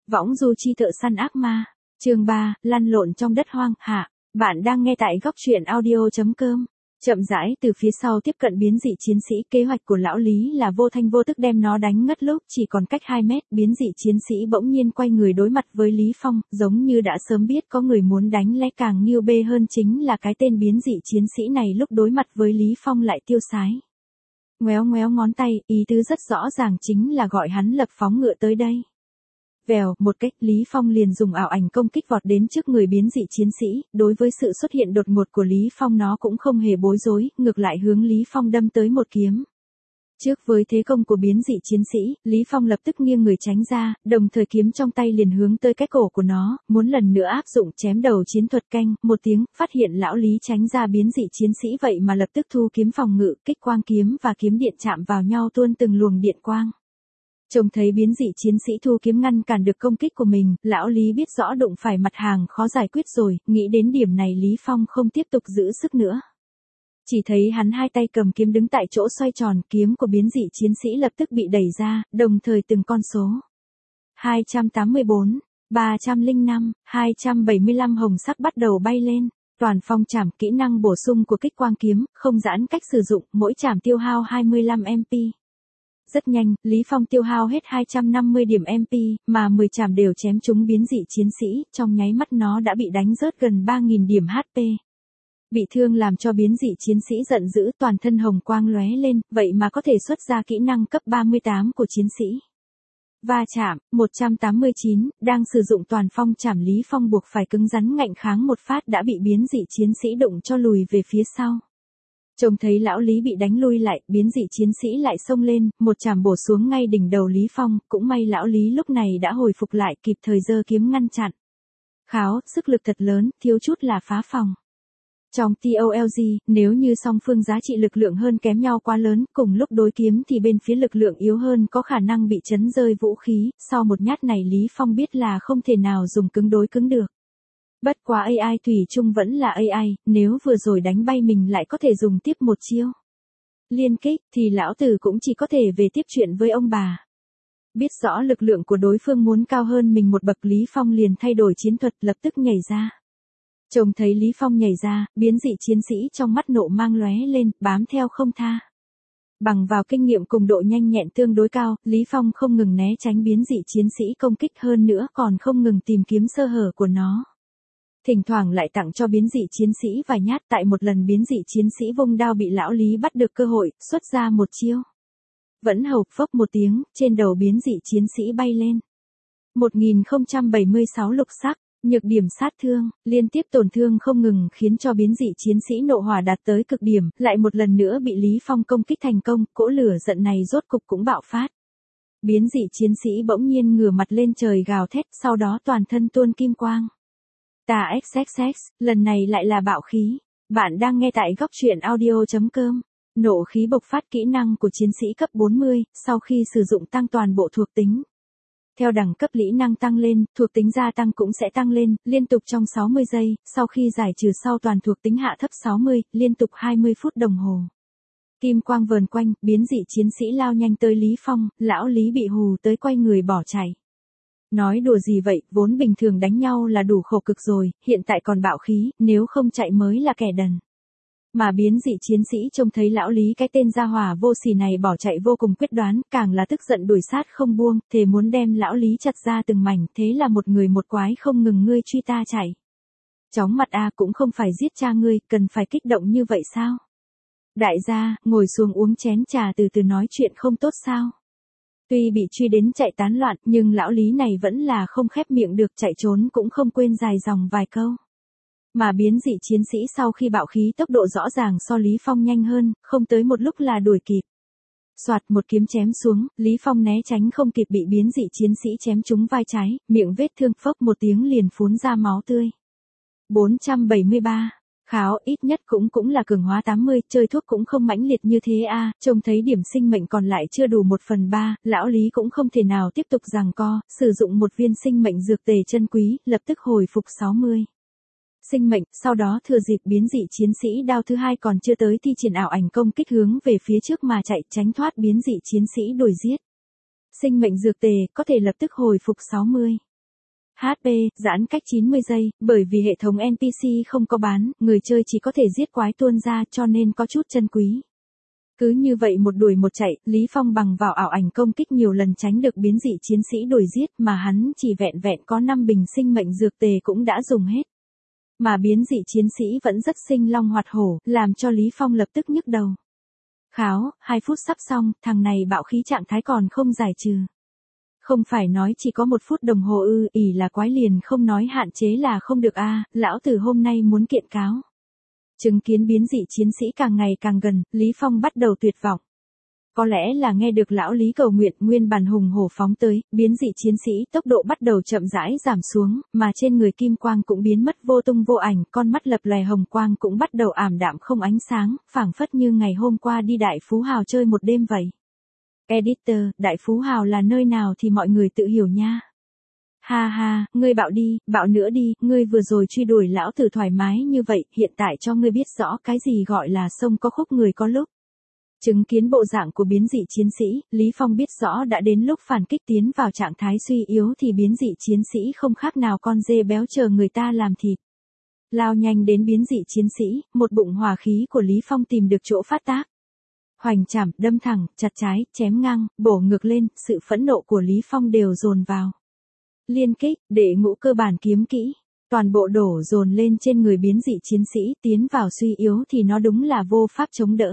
Võng du chi thợ săn ác ma. Chương 3, lăn lộn trong đất hoang. Hạ, bạn đang nghe tại góc truyện audio.com. Chậm rãi từ phía sau tiếp cận biến dị chiến sĩ, kế hoạch của lão Lý là vô thanh vô tức đem nó đánh ngất, lúc chỉ còn cách 2 mét, biến dị chiến sĩ bỗng nhiên quay người đối mặt với Lý Phong, giống như đã sớm biết có người muốn đánh lẽ. Càng nghiêu bê hơn chính là cái tên biến dị chiến sĩ này lúc đối mặt với Lý Phong lại tiêu sái. Ngoéo ngoéo ngón tay, ý tứ rất rõ ràng, chính là gọi hắn lập phóng ngựa tới đây. Vèo, một cách, Lý Phong liền dùng ảo ảnh công kích vọt đến trước người biến dị chiến sĩ. Đối với sự xuất hiện đột ngột của Lý Phong, nó cũng không hề bối rối, ngược lại hướng Lý Phong đâm tới một kiếm. Trước với thế công của biến dị chiến sĩ, Lý Phong lập tức nghiêng người tránh ra, đồng thời kiếm trong tay liền hướng tới cái cổ của nó, muốn lần nữa áp dụng chém đầu chiến thuật. Canh một tiếng, phát hiện lão Lý tránh ra biến dị chiến sĩ vậy mà lập tức thu kiếm phòng ngự, kích quang kiếm và kiếm điện chạm vào nhau tuôn từng luồng điện quang. Trông thấy biến dị chiến sĩ thu kiếm ngăn cản được công kích của mình, lão Lý biết rõ đụng phải mặt hàng khó giải quyết rồi, nghĩ đến điểm này Lý Phong không tiếp tục giữ sức nữa. Chỉ thấy hắn hai tay cầm kiếm đứng tại chỗ xoay tròn, kiếm của biến dị chiến sĩ lập tức bị đẩy ra, đồng thời từng con số 284, 305, 275 hồng sắc bắt đầu bay lên. Toàn phong chảm, kỹ năng bổ sung của kích quang kiếm, không giãn cách sử dụng, mỗi chảm tiêu hao 25 MP. Rất nhanh, Lý Phong tiêu hao hết 250 điểm MP, mà 10 chảm đều chém trúng biến dị chiến sĩ, trong nháy mắt nó đã bị đánh rớt gần 3.000 điểm HP. Bị thương làm cho biến dị chiến sĩ giận dữ, toàn thân hồng quang lóe lên, vậy mà có thể xuất ra kỹ năng cấp 38 của chiến sĩ. Va chạm, 189, đang sử dụng toàn phong chảm, Lý Phong buộc phải cứng rắn ngạnh kháng một phát đã bị biến dị chiến sĩ đụng cho lùi về phía sau. Trông thấy lão Lý bị đánh lui lại, biến dị chiến sĩ lại xông lên, một chảm bổ xuống ngay đỉnh đầu Lý Phong, cũng may lão Lý lúc này đã hồi phục lại, kịp thời giơ kiếm ngăn chặn. Kháo, sức lực thật lớn, thiếu chút là phá phòng. Trong TOLG, nếu như song phương giá trị lực lượng hơn kém nhau quá lớn, cùng lúc đối kiếm thì bên phía lực lượng yếu hơn có khả năng bị chấn rơi vũ khí, sau một nhát này Lý Phong biết là không thể nào dùng cứng đối cứng được. Bất quá AI thủy chung vẫn là AI, nếu vừa rồi đánh bay mình lại có thể dùng tiếp một chiêu liên kích, thì lão tử cũng chỉ có thể về tiếp chuyện với ông bà. Biết rõ lực lượng của đối phương muốn cao hơn mình một bậc, Lý Phong liền thay đổi chiến thuật, lập tức nhảy ra. Trông thấy Lý Phong nhảy ra, biến dị chiến sĩ trong mắt nộ mang lóe lên, bám theo không tha. Bằng vào kinh nghiệm cùng độ nhanh nhẹn tương đối cao, Lý Phong không ngừng né tránh biến dị chiến sĩ công kích, hơn nữa còn không ngừng tìm kiếm sơ hở của nó. Thỉnh thoảng lại tặng cho biến dị chiến sĩ vài nhát, tại một lần biến dị chiến sĩ vung đao bị lão Lý bắt được cơ hội, xuất ra một chiêu. Vẫn hộc phốc một tiếng, trên đầu biến dị chiến sĩ bay lên. 1076 lục sắc, nhược điểm sát thương, liên tiếp tổn thương không ngừng khiến cho biến dị chiến sĩ nộ hỏa đạt tới cực điểm, lại một lần nữa bị Lý Phong công kích thành công, cỗ lửa giận này rốt cục cũng bạo phát. Biến dị chiến sĩ bỗng nhiên ngửa mặt lên trời gào thét, sau đó toàn thân tuôn kim quang. Ta XXX, lần này lại là bạo khí. Bạn đang nghe tại góc truyện audio.com. Nộ khí bộc phát, kỹ năng của chiến sĩ cấp 40, sau khi sử dụng tăng toàn bộ thuộc tính. Theo đẳng cấp kỹ năng tăng lên, thuộc tính gia tăng cũng sẽ tăng lên, liên tục trong 60 giây, sau khi giải trừ sau toàn thuộc tính hạ thấp 60, liên tục 20 phút đồng hồ. Kim quang vờn quanh, biến dị chiến sĩ lao nhanh tới Lý Phong, lão Lý bị hù tới quay người bỏ chạy. Nói đùa gì vậy, vốn bình thường đánh nhau là đủ khổ cực rồi, hiện tại còn bạo khí, nếu không chạy mới là kẻ đần. Mà biến dị chiến sĩ trông thấy lão Lý cái tên gia hỏa vô sỉ này bỏ chạy vô cùng quyết đoán, càng là tức giận đuổi sát không buông, thề muốn đem lão Lý chặt ra từng mảnh, thế là một người một quái không ngừng ngươi truy ta chạy. Chóng mặt a, cũng không phải giết cha ngươi, cần phải kích động như vậy sao? Đại gia, ngồi xuống uống chén trà từ từ nói chuyện không tốt sao? Tuy bị truy đến chạy tán loạn, nhưng lão Lý này vẫn là không khép miệng được, chạy trốn cũng không quên dài dòng vài câu. Mà biến dị chiến sĩ sau khi bạo khí tốc độ rõ ràng so Lý Phong nhanh hơn, không tới một lúc là đuổi kịp. Soạt một kiếm chém xuống, Lý Phong né tránh không kịp, bị biến dị chiến sĩ chém trúng vai trái, miệng vết thương phốc một tiếng liền phun ra máu tươi. 473. Kháo, ít nhất cũng là cường hóa 80, chơi thuốc cũng không mãnh liệt như thế a. Trông thấy điểm sinh mệnh còn lại chưa đủ 1/3, lão Lý cũng không thể nào tiếp tục giằng co, sử dụng một viên sinh mệnh dược tề chân quý, lập tức hồi phục 60. Sinh mệnh, sau đó thừa dịp biến dị chiến sĩ đao thứ hai còn chưa tới thi triển ảo ảnh công kích hướng về phía trước mà chạy, tránh thoát biến dị chiến sĩ đuổi giết. Sinh mệnh dược tề, có thể lập tức hồi phục 60. HP, giãn cách 90 giây, bởi vì hệ thống NPC không có bán, người chơi chỉ có thể giết quái tuôn ra cho nên có chút chân quý. Cứ như vậy một đuổi một chạy, Lý Phong bằng vào ảo ảnh công kích nhiều lần tránh được biến dị chiến sĩ đuổi giết mà hắn chỉ vẹn vẹn có 5 bình sinh mệnh dược tề cũng đã dùng hết. Mà biến dị chiến sĩ vẫn rất sinh long hoạt hổ, làm cho Lý Phong lập tức nhức đầu. Kháo, 2 phút sắp xong, thằng này bạo khí trạng thái còn không giải trừ. Không phải nói chỉ có 1 phút đồng hồ ư, ỉ là quái liền không nói hạn chế là không được a, lão tử hôm nay muốn kiện cáo. Chứng kiến biến dị chiến sĩ càng ngày càng gần, Lý Phong bắt đầu tuyệt vọng. Có lẽ là nghe được lão Lý cầu nguyện, nguyên bản hùng hổ phóng tới, biến dị chiến sĩ tốc độ bắt đầu chậm rãi giảm xuống, mà trên người kim quang cũng biến mất vô tung vô ảnh, con mắt lập lòe hồng quang cũng bắt đầu ảm đạm không ánh sáng, phảng phất như ngày hôm qua đi Đại Phú Hào chơi một đêm vậy. Editor, Đại Phú Hào là nơi nào thì mọi người tự hiểu nha. Ha ha, ngươi bạo đi, bạo nữa đi, ngươi vừa rồi truy đuổi lão tử thoải mái như vậy, hiện tại cho ngươi biết rõ cái gì gọi là sông có khúc người có lúc. Chứng kiến bộ dạng của biến dị chiến sĩ, Lý Phong biết rõ đã đến lúc phản kích tiến vào trạng thái suy yếu thì biến dị chiến sĩ không khác nào con dê béo chờ người ta làm thịt. Lao nhanh đến biến dị chiến sĩ, một bụng hỏa khí của Lý Phong tìm được chỗ phát tác. Hoành chảm, đâm thẳng, chặt trái, chém ngang, bổ ngược lên, sự phẫn nộ của Lý Phong đều dồn vào. Liên kích, đệ ngũ cơ bản kiếm kỹ, toàn bộ đổ dồn lên trên người biến dị chiến sĩ, tiến vào suy yếu thì nó đúng là vô pháp chống đỡ.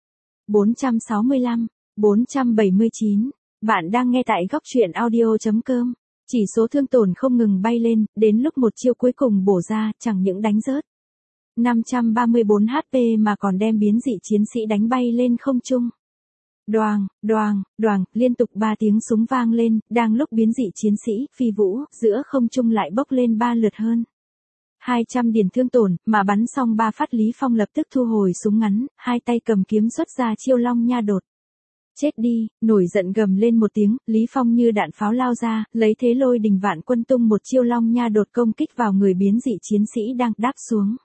465, 479, bạn đang nghe tại góc truyện audio.com. Chỉ số thương tổn không ngừng bay lên, đến lúc một chiêu cuối cùng bổ ra, chẳng những đánh rớt 534 HP mà còn đem biến dị chiến sĩ đánh bay lên không trung. Đoàng, đoàng, đoàng, liên tục 3 tiếng súng vang lên, đang lúc biến dị chiến sĩ, phi vũ, giữa không trung lại bốc lên 3 lượt hơn. 200 điểm thương tổn, mà bắn xong 3 phát Lý Phong lập tức thu hồi súng ngắn, hai tay cầm kiếm xuất ra chiêu long nha đột. Chết đi, nổi giận gầm lên một tiếng, Lý Phong như đạn pháo lao ra, lấy thế lôi đình vạn quân tung một chiêu long nha đột công kích vào người biến dị chiến sĩ đang đáp xuống.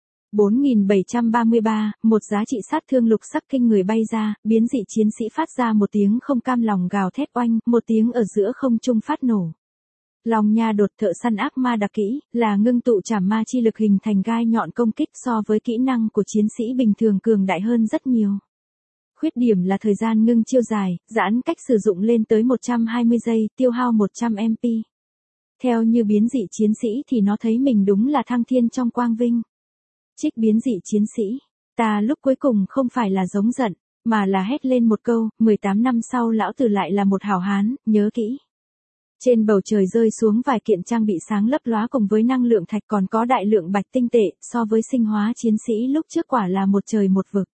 4733, một giá trị sát thương lục sắc kinh người bay ra, biến dị chiến sĩ phát ra một tiếng không cam lòng gào thét oanh, một tiếng ở giữa không trung phát nổ. Long nha đột thợ săn ác ma đặc kỹ, là ngưng tụ trảm ma chi lực hình thành gai nhọn công kích so với kỹ năng của chiến sĩ bình thường cường đại hơn rất nhiều. Khuyết điểm là thời gian ngưng chiêu dài, giãn cách sử dụng lên tới 120 giây, tiêu hao 100 MP. Theo như biến dị chiến sĩ thì nó thấy mình đúng là thăng thiên trong quang vinh. Trích biến dị chiến sĩ, ta lúc cuối cùng không phải là giống giận, mà là hét lên một câu, 18 năm sau lão tử lại là một hảo hán, nhớ kỹ. Trên bầu trời rơi xuống vài kiện trang bị sáng lấp lóa cùng với năng lượng thạch còn có đại lượng bạch tinh tệ, so với sinh hóa chiến sĩ lúc trước quả là một trời một vực.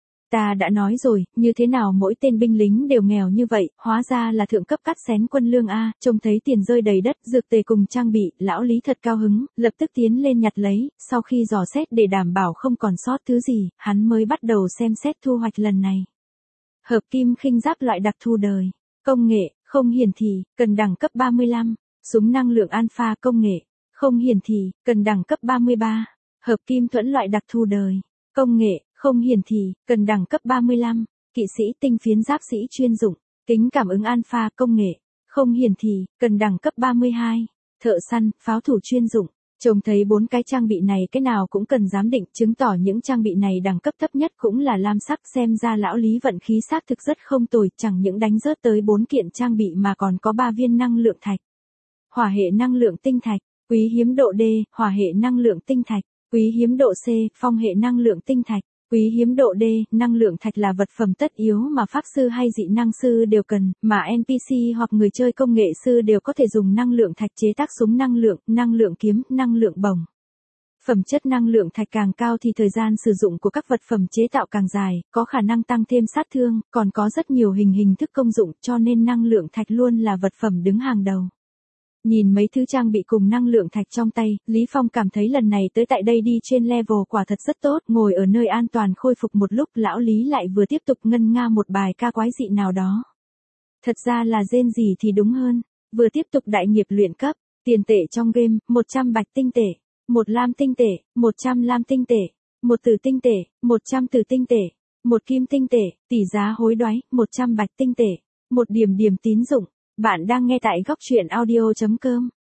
Ta đã nói rồi, như thế nào mỗi tên binh lính đều nghèo như vậy, hóa ra là thượng cấp cắt xén quân lương a, trông thấy tiền rơi đầy đất, dược tề cùng trang bị, lão Lý thật cao hứng, lập tức tiến lên nhặt lấy, sau khi dò xét để đảm bảo không còn sót thứ gì, hắn mới bắt đầu xem xét thu hoạch lần này. Hợp kim khinh giáp loại đặc thù đời, công nghệ, không hiển thị, cần đẳng cấp 35, súng năng lượng alpha công nghệ, không hiển thị, cần đẳng cấp 33, hợp kim thuẫn loại đặc thù đời, công nghệ, không hiển thị, cần đẳng cấp 35, kỵ sĩ tinh phiến giáp sĩ chuyên dụng, kính cảm ứng alpha công nghệ, không hiển thị, cần đẳng cấp 32, thợ săn, pháo thủ chuyên dụng. Trông thấy 4 cái trang bị này cái nào cũng cần giám định, chứng tỏ những trang bị này đẳng cấp thấp nhất cũng là lam sắc, xem ra lão Lý vận khí xác thực rất không tồi, chẳng những đánh rớt tới 4 kiện trang bị mà còn có 3 viên năng lượng thạch. Hỏa hệ năng lượng tinh thạch, quý hiếm độ D, hỏa hệ năng lượng tinh thạch, quý hiếm độ C, phong hệ năng lượng tinh thạch. Quý hiếm độ D, năng lượng thạch là vật phẩm tất yếu mà pháp sư hay dị năng sư đều cần, mà NPC hoặc người chơi công nghệ sư đều có thể dùng năng lượng thạch chế tác súng năng lượng kiếm, năng lượng bổng. Phẩm chất năng lượng thạch càng cao thì thời gian sử dụng của các vật phẩm chế tạo càng dài, có khả năng tăng thêm sát thương, còn có rất nhiều hình thức công dụng cho nên năng lượng thạch luôn là vật phẩm đứng hàng đầu. Nhìn mấy thứ trang bị cùng năng lượng thạch trong tay, Lý Phong cảm thấy lần này tới tại đây đi trên level quả thật rất tốt, ngồi ở nơi an toàn khôi phục một lúc lão Lý lại vừa tiếp tục ngân nga một bài ca quái dị nào đó. Thật ra là rên gì thì đúng hơn, vừa tiếp tục đại nghiệp luyện cấp, tiền tệ trong game, 100 bạch tinh tệ, 1 lam tinh tệ, 100 lam tinh tệ, 1 tử tinh tệ, 100 tử tinh tệ, 1 kim tinh tệ, tỷ giá hối đoái, 100 bạch tinh tệ, 1 điểm tín dụng. Bạn đang nghe tại góc truyện audio.com.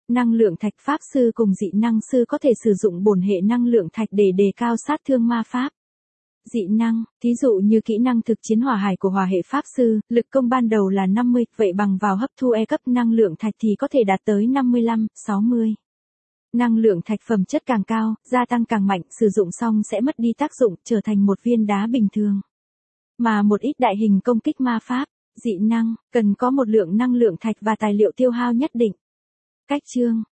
Năng lượng thạch pháp sư cùng dị năng sư có thể sử dụng bổn hệ năng lượng thạch để đề cao sát thương ma pháp. Dị năng, thí dụ như kỹ năng thực chiến hỏa hải của hỏa hệ pháp sư, lực công ban đầu là 50, vậy bằng vào hấp thu E cấp năng lượng thạch thì có thể đạt tới 55, 60. Năng lượng thạch phẩm chất càng cao, gia tăng càng mạnh, sử dụng xong sẽ mất đi tác dụng, trở thành một viên đá bình thường. Mà một ít đại hình công kích ma pháp, dị năng, cần có một lượng năng lượng thạch và tài liệu tiêu hao nhất định. Cách chương